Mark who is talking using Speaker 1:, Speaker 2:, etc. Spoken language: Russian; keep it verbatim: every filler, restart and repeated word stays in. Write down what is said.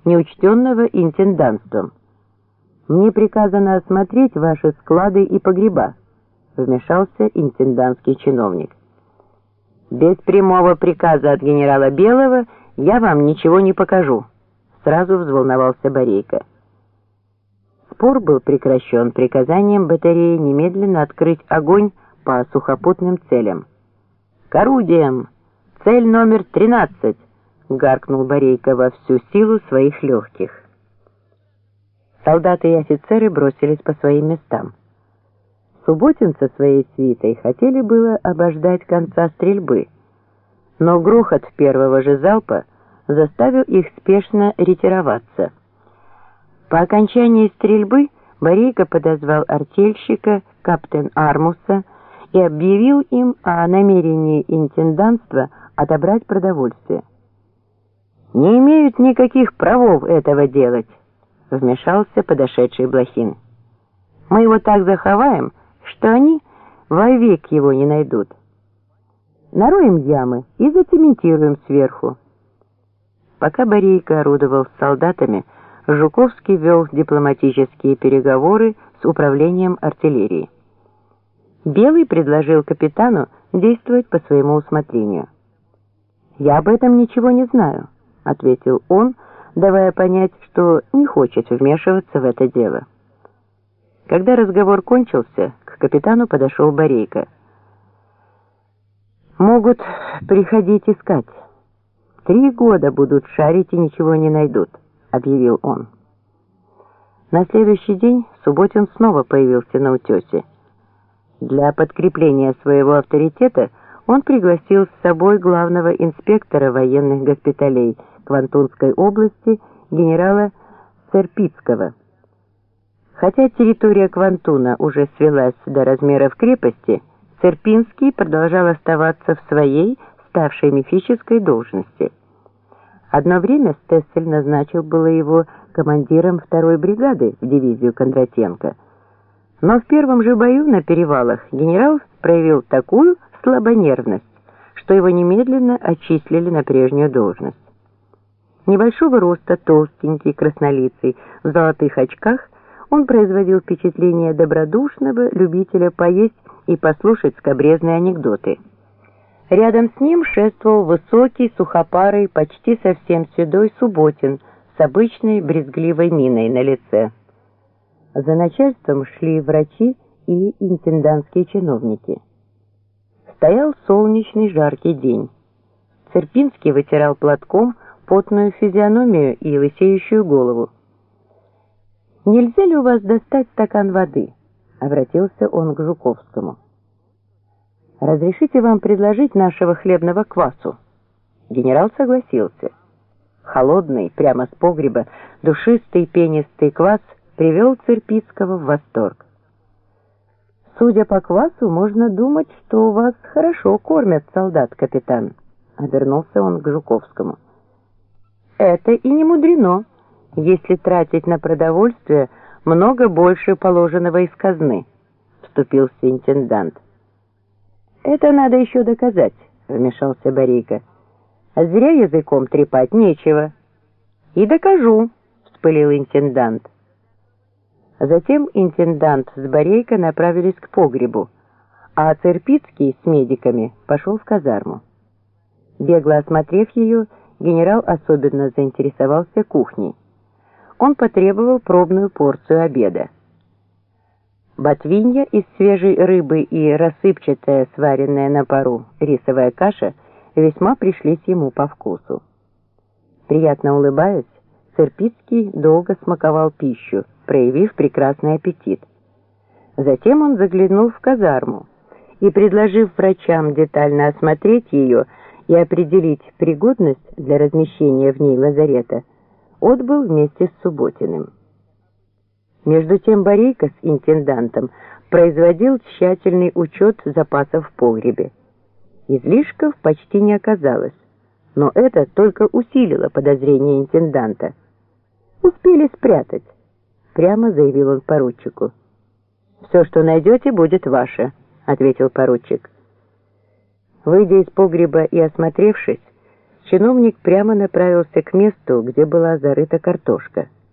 Speaker 1: неучтенного интендантством. Мне приказано осмотреть ваши склады и погреба, вмешался интендантский чиновник. Без прямого приказа от генерала Белого я вам ничего не покажу, сразу взволновался Борейко. Спор был прекращен приказанием батареи немедленно открыть огонь по сухопутным целям. «К орудиям! Цель номер тринадцать!» — гаркнул Борейко во всю силу своих легких. Солдаты и офицеры бросились по своим местам. Субботин со своей свитой хотели было обождать конца стрельбы, но грохот первого же залпа заставил их спешно ретироваться. По окончании стрельбы Борейко подозвал артельщика каптен Армуса и объявил им о намерении интендантства отобрать продовольствие. «Не имеют никаких правов этого делать», — вмешался подошедший Блохин. «Мы его так заховаем, что они вовек его не найдут. Нароем ямы и зацементируем сверху». Пока Борейко орудовал с солдатами, Жуковский вел дипломатические переговоры с управлением артиллерии. Белый предложил капитану действовать по своему усмотрению. «Я об этом ничего не знаю», — ответил он, давая понять, что не хочет вмешиваться в это дело. Когда разговор кончился, к капитану подошел Борейко. «Могут приходить искать. Три года будут шарить и ничего не найдут», — объявил он. На следующий день Субботин снова появился на утесе. Для подкрепления своего авторитета он пригласил с собой главного инспектора военных госпиталей Квантунской области генерала Церпицкого. Хотя территория Квантуна уже свелась до размеров крепости, Церпинский продолжал оставаться в своей, ставшей мифической должности. Одно время Стессель назначил было его командиром второй бригады в дивизию Кондратенко. Но в первом же бою на перевалах генерал проявил такую слабонервность, что его немедленно отчислили на прежнюю должность. Небольшого роста, толстенький, краснолицый, в золотых очках, он производил впечатление добродушного любителя поесть и послушать скабрезные анекдоты. Рядом с ним шествовал высокий, сухопарый, почти совсем седой Субботин с обычной брезгливой миной на лице. За начальством шли врачи и интендантские чиновники. Стоял солнечный жаркий день. Церпинский вытирал платком потную физиономию и лысеющую голову. «Нельзя ли у вас достать стакан воды?» — обратился он к Жуковскому. «Разрешите вам предложить нашего хлебного квасу?» Генерал согласился. Холодный, прямо с погреба, душистый пенистый квас привел Церпицкого в восторг. «Судя по квасу, можно думать, что у вас хорошо кормят солдат, капитан», — обернулся он к Жуковскому. «Это и не мудрено, если тратить на продовольствие много больше положенного из казны», — вступился интендант. «Это надо еще доказать», — вмешался Борейко. «Зря языком трепать нечего». «И докажу», — вспылил интендант. Затем интендант с Борейко направились к погребу, а Церпицкий с медиками пошел в казарму. Бегло осмотрев ее, генерал особенно заинтересовался кухней. Он потребовал пробную порцию обеда. Ботвинья из свежей рыбы и рассыпчатая, сваренная на пару, рисовая каша весьма пришлись ему по вкусу. Приятно улыбаясь, Церпицкий долго смаковал пищу, проявив прекрасный аппетит. Затем он заглянул в казарму и, предложив врачам детально осмотреть ее и определить пригодность для размещения в ней лазарета, отбыл вместе с Субботиным. Между тем Борейко с интендантом производил тщательный учет запасов в погребе. Излишков почти не оказалось, но это только усилило подозрение интенданта. «Успели спрятать», — прямо заявил он поручику. «Все, что найдете, будет ваше», — ответил поручик. Выйдя из погреба и осмотревшись, чиновник прямо направился к месту, где была зарыта картошка.